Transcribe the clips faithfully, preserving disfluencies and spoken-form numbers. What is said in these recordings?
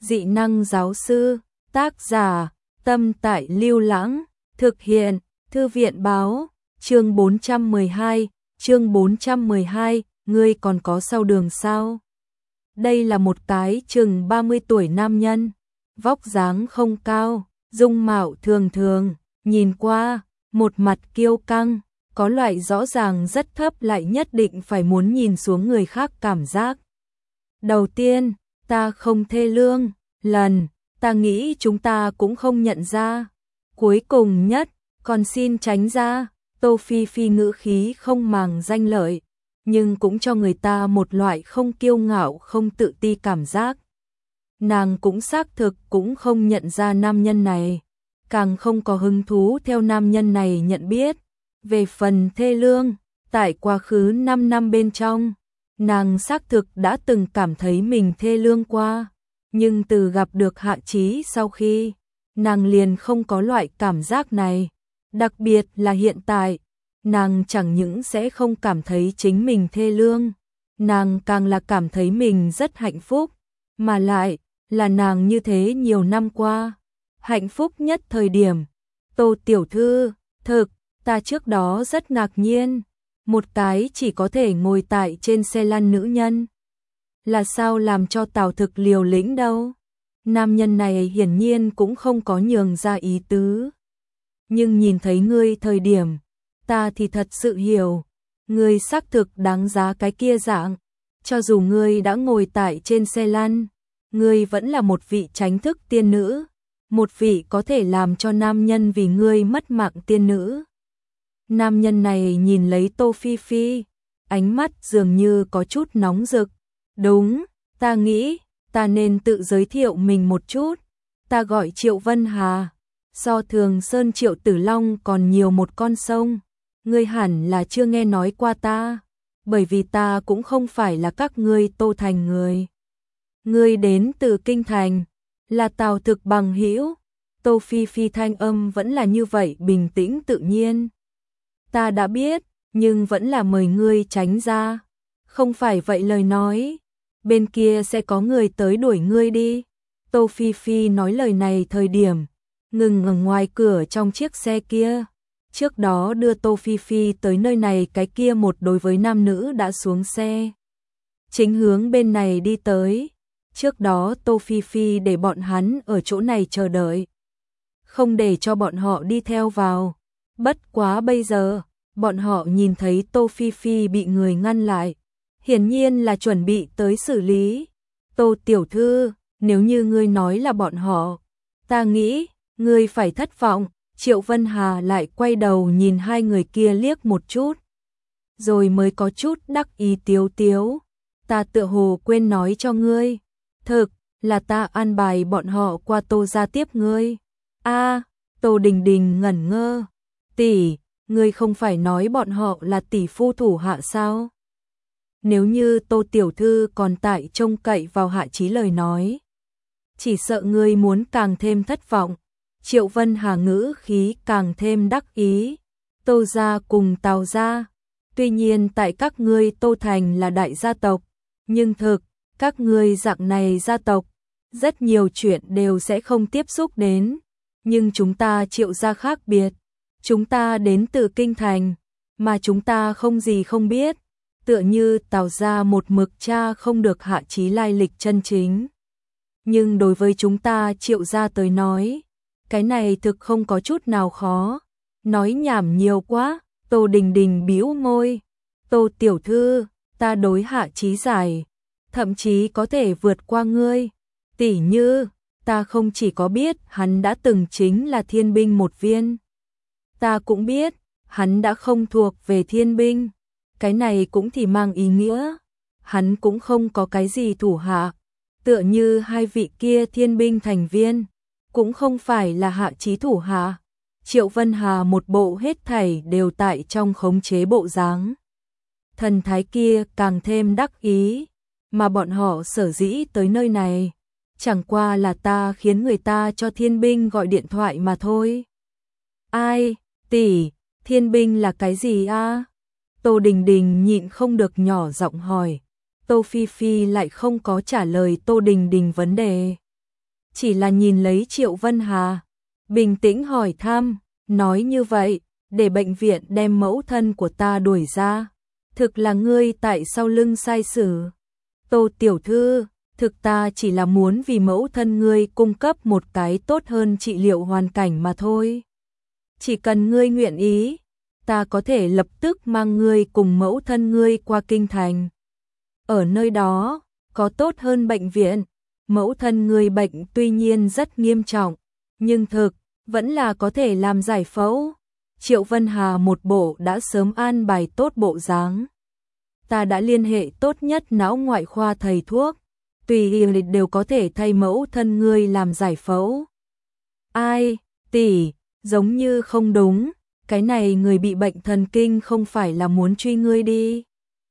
Dị năng giáo sư, tác giả, Tâm Tại Lưu Lãng, thực hiện, Thư viện báo, chương bốn trăm mười hai, chương bốn trăm mười hai, ngươi còn có sau đường sao? Đây là một cái chừng ba mươi tuổi nam nhân, vóc dáng không cao, dung mạo thường thường, nhìn qua, một mặt kiêu căng, có loại rõ ràng rất thấp lại nhất định phải muốn nhìn xuống người khác cảm giác. Đầu tiên, ta không thê lương, lần, ta nghĩ chúng ta cũng không nhận ra. Cuối cùng nhất, còn xin tránh ra, Tô Phi Phi ngữ khí không màng danh lợi, nhưng cũng cho người ta một loại không kiêu ngạo không tự ti cảm giác. Nàng cũng xác thực cũng không nhận ra nam nhân này, càng không có hứng thú theo nam nhân này nhận biết. Về phần thê lương, tại quá khứ năm năm bên trong, nàng xác thực đã từng cảm thấy mình thê lương qua, nhưng từ gặp được Hạ Chí sau khi, nàng liền không có loại cảm giác này, đặc biệt là hiện tại, nàng chẳng những sẽ không cảm thấy chính mình thê lương, nàng càng là cảm thấy mình rất hạnh phúc, mà lại là nàng như thế nhiều năm qua, hạnh phúc nhất thời điểm. Tô tiểu thư, thực, ta trước đó rất ngạc nhiên, một cái chỉ có thể ngồi tại trên xe lăn nữ nhân, là sao làm cho Tào Thực liều lĩnh đâu. Nam nhân này hiển nhiên cũng không có nhường ra ý tứ. Nhưng nhìn thấy ngươi thời điểm, ta thì thật sự hiểu, ngươi xác thực đáng giá cái kia dạng, cho dù ngươi đã ngồi tại trên xe lăn, ngươi vẫn là một vị tránh thức tiên nữ, một vị có thể làm cho nam nhân vì ngươi mất mạng tiên nữ. Nam nhân này nhìn lấy Tô Phi Phi, ánh mắt dường như có chút nóng rực. Đúng, ta nghĩ, ta nên tự giới thiệu mình một chút. Ta gọi Triệu Vân Hà, so Thường Sơn Triệu Tử Long còn nhiều một con sông. Ngươi hẳn là chưa nghe nói qua ta, bởi vì ta cũng không phải là các ngươi Tô Thành người. Ngươi đến từ Kinh Thành, là Tào Thực bằng hữu. Tô Phi Phi thanh âm vẫn là như vậy bình tĩnh tự nhiên. Ta đã biết, nhưng vẫn là mời ngươi tránh ra. Không phải vậy lời nói, bên kia sẽ có người tới đuổi ngươi đi. Tô Phi Phi nói lời này thời điểm, ngừng ở ngoài cửa trong chiếc xe kia. Trước đó đưa Tô Phi Phi tới nơi này cái kia một đối với nam nữ đã xuống xe. Chính hướng bên này đi tới. Trước đó Tô Phi Phi để bọn hắn ở chỗ này chờ đợi, không để cho bọn họ đi theo vào. Bất quá bây giờ, bọn họ nhìn thấy Tô Phi Phi bị người ngăn lại, hiển nhiên là chuẩn bị tới xử lý. Tô tiểu thư, nếu như ngươi nói là bọn họ, ta nghĩ, ngươi phải thất vọng. Triệu Vân Hà lại quay đầu nhìn hai người kia liếc một chút, rồi mới có chút đắc ý tiếu tiếu. Ta tựa hồ quên nói cho ngươi, thực là ta an bài bọn họ qua Tô gia tiếp ngươi. A, Tô Đình Đình ngẩn ngơ. Tỷ, ngươi không phải nói bọn họ là tỷ phu thủ hạ sao? Nếu như Tô tiểu thư còn tại trông cậy vào Hạ Chí lời nói, chỉ sợ ngươi muốn càng thêm thất vọng. Triệu Vân Hà ngữ khí càng thêm đắc ý. Tô gia cùng Tào gia, tuy nhiên tại các ngươi Tô Thành là đại gia tộc, nhưng thực, các ngươi dạng này gia tộc, rất nhiều chuyện đều sẽ không tiếp xúc đến. Nhưng chúng ta Triệu gia khác biệt, chúng ta đến từ Kinh Thành, mà chúng ta không gì không biết, tựa như Tào gia một mực cha không được Hạ Chí lai lịch chân chính. Nhưng đối với chúng ta Triệu gia tới nói, cái này thực không có chút nào khó. Nói nhảm nhiều quá. Tô Đình Đình bĩu môi. Tô tiểu thư, ta đối Hạ Chí giải, thậm chí có thể vượt qua ngươi. Tỷ như, ta không chỉ có biết hắn đã từng chính là thiên binh một viên, ta cũng biết hắn đã không thuộc về thiên binh. Cái này cũng thì mang ý nghĩa hắn cũng không có cái gì thủ hạ, tựa như hai vị kia thiên binh thành viên cũng không phải là Hạ Chí thủ hạ. Triệu Vân Hà một bộ hết thảy đều tại trong khống chế bộ dáng. Thần thái kia càng thêm đắc ý, mà bọn họ sở dĩ tới nơi này, chẳng qua là ta khiến người ta cho thiên binh gọi điện thoại mà thôi. Ai, tỷ, thiên binh là cái gì a? Tô Đình Đình nhịn không được nhỏ giọng hỏi. Tô Phi Phi lại không có trả lời Tô Đình Đình vấn đề. chỉ là nhìn lấy Triệu Vân Hà, bình tĩnh hỏi thăm, nói như vậy, để bệnh viện đem mẫu thân của ta đuổi ra, thực là ngươi tại sau lưng sai sử. Tô tiểu thư, thực ta chỉ là muốn vì mẫu thân ngươi cung cấp một cái tốt hơn trị liệu hoàn cảnh mà thôi. Chỉ cần ngươi nguyện ý, ta có thể lập tức mang ngươi cùng mẫu thân ngươi qua kinh thành. Ở nơi đó, có tốt hơn bệnh viện, mẫu thân ngươi bệnh tuy nhiên rất nghiêm trọng, nhưng thực, vẫn là có thể làm giải phẫu. Triệu Vân Hà một bộ đã sớm an bài tốt bộ dáng. Ta đã liên hệ tốt nhất não ngoại khoa thầy thuốc, tùy ý đều có thể thay mẫu thân ngươi làm giải phẫu. Ai, tỷ, giống như không đúng, cái này người bị bệnh thần kinh không phải là muốn truy ngươi đi.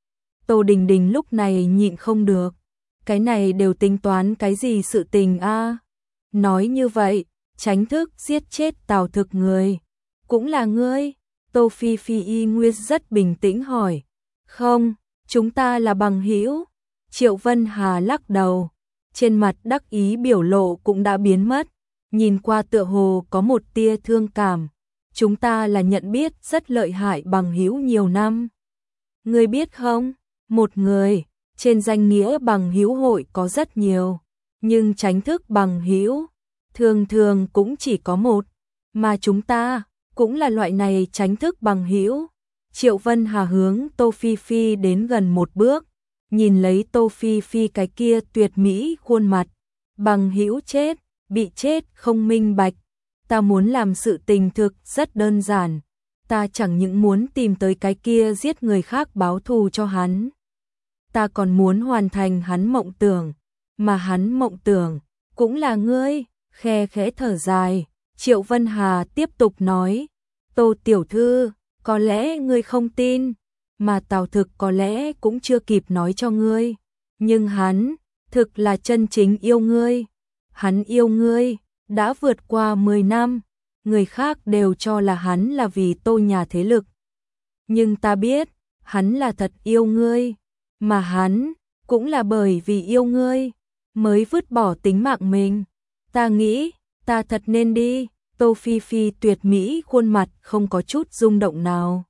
Tô Đình Đình lúc này nhịn không được, cái này đều tính toán cái gì sự tình a? Nói như vậy, tránh thức giết chết Tào Thực người, cũng là ngươi? Tô Phi Phi y nguyên rất bình tĩnh hỏi. Không, chúng ta là bằng hữu. Triệu Vân Hà lắc đầu, trên mặt đắc ý biểu lộ cũng đã biến mất, nhìn qua tựa hồ có một tia thương cảm. Chúng ta là nhận biết rất lợi hại bằng hữu nhiều năm. Ngươi biết không, một người, trên danh nghĩa bằng hữu hội có rất nhiều, nhưng tránh thức bằng hữu thường thường cũng chỉ có một, mà chúng ta cũng là loại này tránh thức bằng hữu. Triệu Vân Hà hướng Tô Phi Phi đến gần một bước, nhìn lấy Tô Phi Phi cái kia tuyệt mỹ khuôn mặt, bằng hữu chết, bị chết không minh bạch. Ta muốn làm sự tình thực rất đơn giản, ta chẳng những muốn tìm tới cái kia giết người khác báo thù cho hắn, ta còn muốn hoàn thành hắn mộng tưởng, mà hắn mộng tưởng cũng là ngươi. Khe khẽ thở dài, Triệu Vân Hà tiếp tục nói, Tô tiểu thư, có lẽ ngươi không tin, mà Tào Thực có lẽ cũng chưa kịp nói cho ngươi, nhưng hắn thực là chân chính yêu ngươi. Hắn yêu ngươi đã vượt qua mười năm, người khác đều cho là hắn là vì Tô nhà thế lực, nhưng ta biết, hắn là thật yêu ngươi, mà hắn cũng là bởi vì yêu ngươi mới vứt bỏ tính mạng mình. Ta nghĩ, ta thật nên đi. Tô Phi Phi tuyệt mỹ khuôn mặt không có chút rung động nào.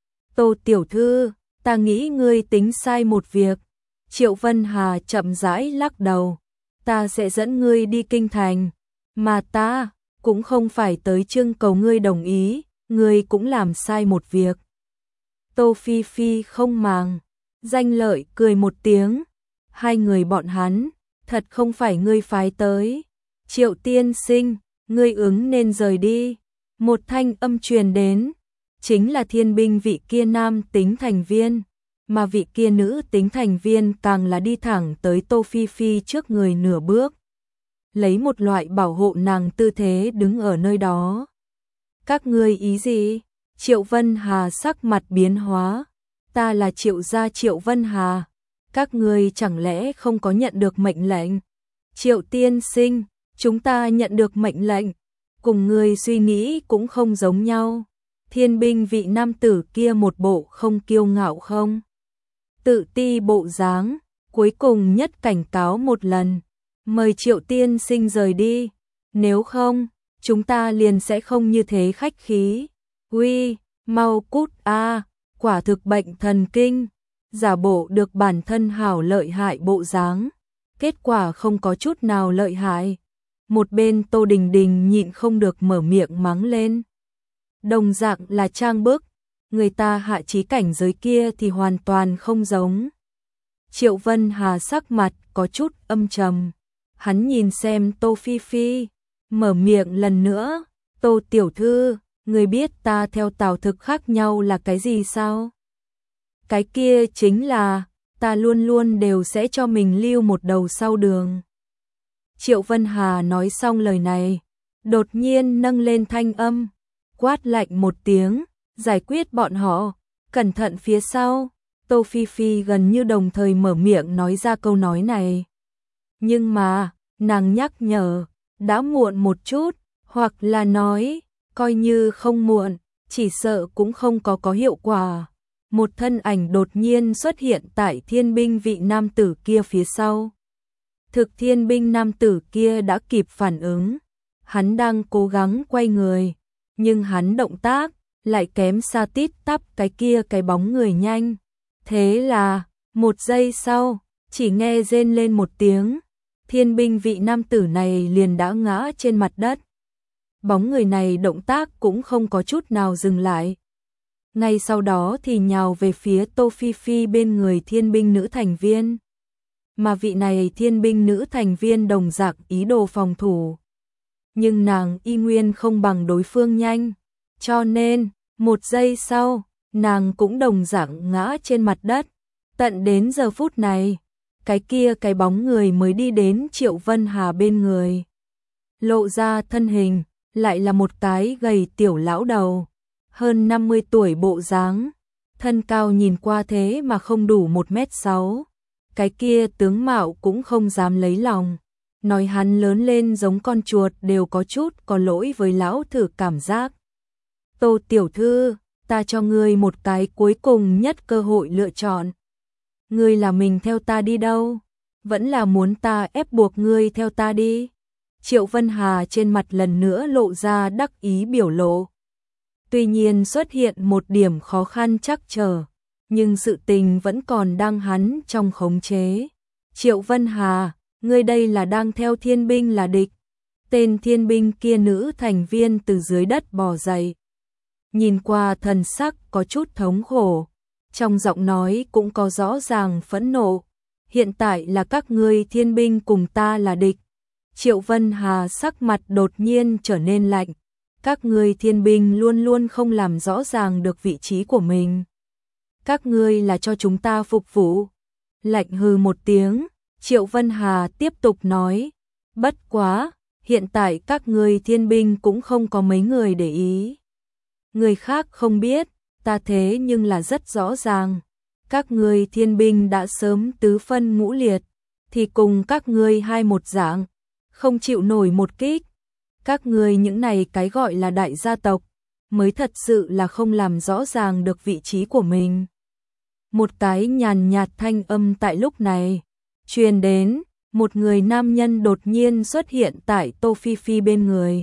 Tô tiểu thư, ta nghĩ ngươi tính sai một việc. Triệu Vân Hà chậm rãi lắc đầu. Ta sẽ dẫn ngươi đi kinh thành, mà ta cũng không phải tới trưng cầu ngươi đồng ý, ngươi cũng làm sai một việc. Tô Phi Phi không màng, danh lợi cười một tiếng. Hai người bọn hắn, thật không phải ngươi phái tới. Triệu tiên sinh, ngươi ứng nên rời đi. Một thanh âm truyền đến, chính là thiên binh vị kia nam tính thành viên, mà vị kia nữ tính thành viên càng là đi thẳng tới Tô Phi Phi trước người nửa bước, lấy một loại bảo hộ nàng tư thế đứng ở nơi đó. Các ngươi ý gì? Triệu Vân Hà sắc mặt biến hóa. Ta là Triệu gia Triệu Vân Hà, các ngươi chẳng lẽ không có nhận được mệnh lệnh? Triệu tiên sinh, chúng ta nhận được mệnh lệnh, cùng ngươi suy nghĩ cũng không giống nhau. Thiên binh vị nam tử kia một bộ không kiêu ngạo không tự ti bộ dáng, cuối cùng nhất cảnh cáo một lần, mời Triệu tiên sinh rời đi, nếu không, chúng ta liền sẽ không như thế khách khí. Uy, mau cút a, quả thực bệnh thần kinh, giả bộ được bản thân hảo lợi hại bộ dáng, kết quả không có chút nào lợi hại. Một bên Tô Đình Đình nhịn không được mở miệng mắng lên. Đồng dạng là trang bức, người ta hạ chí cảnh giới kia thì hoàn toàn không giống. Triệu Vân Hà sắc mặt có chút âm trầm, hắn nhìn xem Tô Phi Phi, mở miệng lần nữa, Tô tiểu thư, người biết ta theo Tào Thực khác nhau là cái gì sao? Cái kia chính là, ta luôn luôn đều sẽ cho mình lưu một đầu sau đường. Triệu Vân Hà nói xong lời này, đột nhiên nâng lên thanh âm, quát lạnh một tiếng, giải quyết bọn họ, cẩn thận phía sau. Tô Phi Phi gần như đồng thời mở miệng nói ra câu nói này. Nhưng mà, nàng nhắc nhở, đã muộn một chút, hoặc là nói, coi như không muộn, chỉ sợ cũng không có có hiệu quả. Một thân ảnh đột nhiên xuất hiện tại thiên binh vị nam tử kia phía sau. Thực thiên binh nam tử kia đã kịp phản ứng. Hắn đang cố gắng quay người, nhưng hắn động tác lại kém xa tít tắp cái kia cái bóng người nhanh. Thế là, một giây sau, chỉ nghe rên lên một tiếng, thiên binh vị nam tử này liền đã ngã trên mặt đất. Bóng người này động tác cũng không có chút nào dừng lại. Ngay sau đó thì nhào về phía Tô Phi Phi bên người thiên binh nữ thành viên. Mà vị này thiên binh nữ thành viên đồng dạng ý đồ phòng thủ. Nhưng nàng y nguyên không bằng đối phương nhanh. Cho nên, một giây sau, nàng cũng đồng dạng ngã trên mặt đất. Tận đến giờ phút này, cái kia cái bóng người mới đi đến Triệu Vân Hà bên người. Lộ ra thân hình, lại là một cái gầy tiểu lão đầu. Hơn năm mươi tuổi bộ dáng, thân cao nhìn qua thế mà không đủ một mét sáu. Cái kia tướng mạo cũng không dám lấy lòng. Nói hắn lớn lên giống con chuột đều có chút có lỗi với lão thử cảm giác. Tô tiểu thư, ta cho ngươi một cái cuối cùng nhất cơ hội lựa chọn. Ngươi là mình theo ta đi đâu? Vẫn là muốn ta ép buộc ngươi theo ta đi? Triệu Vân Hà trên mặt lần nữa lộ ra đắc ý biểu lộ. Tuy nhiên xuất hiện một điểm khó khăn trắc trở, nhưng sự tình vẫn còn đang hắn trong khống chế. Triệu Vân Hà, ngươi đây là đang theo thiên binh là địch. Tên thiên binh kia nữ thành viên từ dưới đất bò dậy. Nhìn qua thần sắc có chút thống khổ, trong giọng nói cũng có rõ ràng phẫn nộ. Hiện tại là các ngươi thiên binh cùng ta là địch. Triệu Vân Hà sắc mặt đột nhiên trở nên lạnh. Các ngươi thiên binh luôn luôn không làm rõ ràng được vị trí của mình. Các ngươi là cho chúng ta phục vụ. Lạnh hừ một tiếng, Triệu Vân Hà tiếp tục nói. Bất quá, hiện tại các ngươi thiên binh cũng không có mấy người để ý. Người khác không biết, ta thế nhưng là rất rõ ràng. Các ngươi thiên binh đã sớm tứ phân ngũ liệt, thì cùng các ngươi hai một dạng, không chịu nổi một kích. Các ngươi những này cái gọi là đại gia tộc, mới thật sự là không làm rõ ràng được vị trí của mình. Một cái nhàn nhạt thanh âm tại lúc này truyền đến, một người nam nhân đột nhiên xuất hiện tại Tô Phi Phi bên người.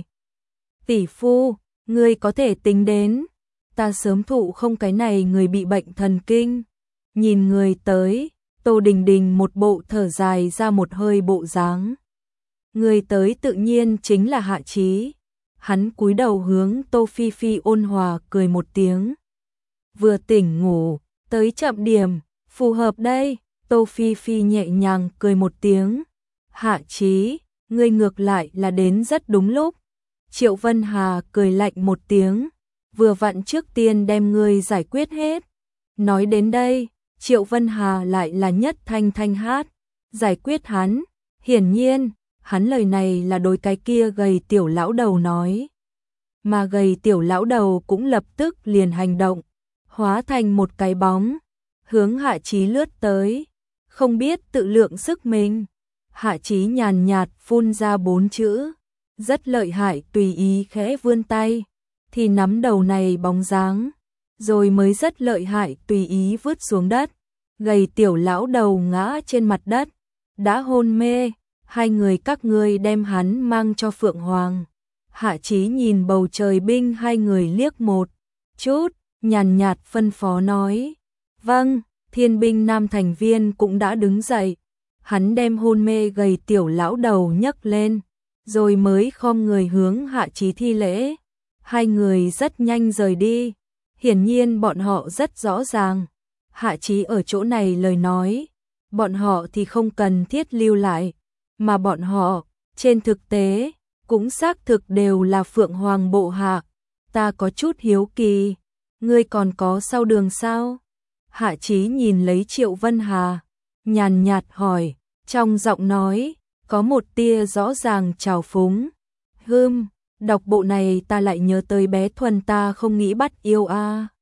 Tỷ phu, ngươi có thể tính đến, ta sớm thụ không cái này người bị bệnh thần kinh. Nhìn người tới, Tô Đình Đình một bộ thở dài ra một hơi bộ dáng. Người tới tự nhiên chính là Hạ Chí. Hắn cúi đầu hướng Tô Phi Phi ôn hòa cười một tiếng. Vừa tỉnh ngủ, tới chậm điểm, phù hợp đây. Tô Phi Phi nhẹ nhàng cười một tiếng. Hạ Chí, ngươi ngược lại là đến rất đúng lúc. Triệu Vân Hà cười lạnh một tiếng. Vừa vặn trước tiên đem ngươi giải quyết hết. Nói đến đây, Triệu Vân Hà lại là nhất thanh thanh hát. Giải quyết hắn, hiển nhiên, hắn lời này là đối cái kia gầy tiểu lão đầu nói. Mà gầy tiểu lão đầu cũng lập tức liền hành động, hóa thành một cái bóng, hướng Hạ Chí lướt tới, không biết tự lượng sức mình. Hạ Chí nhàn nhạt phun ra bốn chữ, rất lợi hại, tùy ý khẽ vươn tay, thì nắm đầu này bóng dáng, rồi mới rất lợi hại tùy ý vứt xuống đất. Gầy tiểu lão đầu ngã trên mặt đất, đã hôn mê. Hai người các ngươi đem hắn mang cho Phượng Hoàng. Hạ Chí nhìn bầu trời binh hai người liếc một chút, nhàn nhạt phân phó nói. Vâng, thiên binh nam thành viên cũng đã đứng dậy. Hắn đem hôn mê gầy tiểu lão đầu nhấc lên, rồi mới khom người hướng Hạ Chí thi lễ. Hai người rất nhanh rời đi. Hiển nhiên bọn họ rất rõ ràng. Hạ Chí ở chỗ này lời nói, bọn họ thì không cần thiết lưu lại. Mà bọn họ, trên thực tế, cũng xác thực đều là Phượng Hoàng bộ hạ. Ta có chút hiếu kỳ, ngươi còn có sau đường sao? Hạ Chí nhìn lấy Triệu Vân Hà, nhàn nhạt hỏi, trong giọng nói, có một tia rõ ràng trào phúng. Hừm, đọc bộ này ta lại nhớ tới bé Thuần ta không nghĩ bắt yêu a.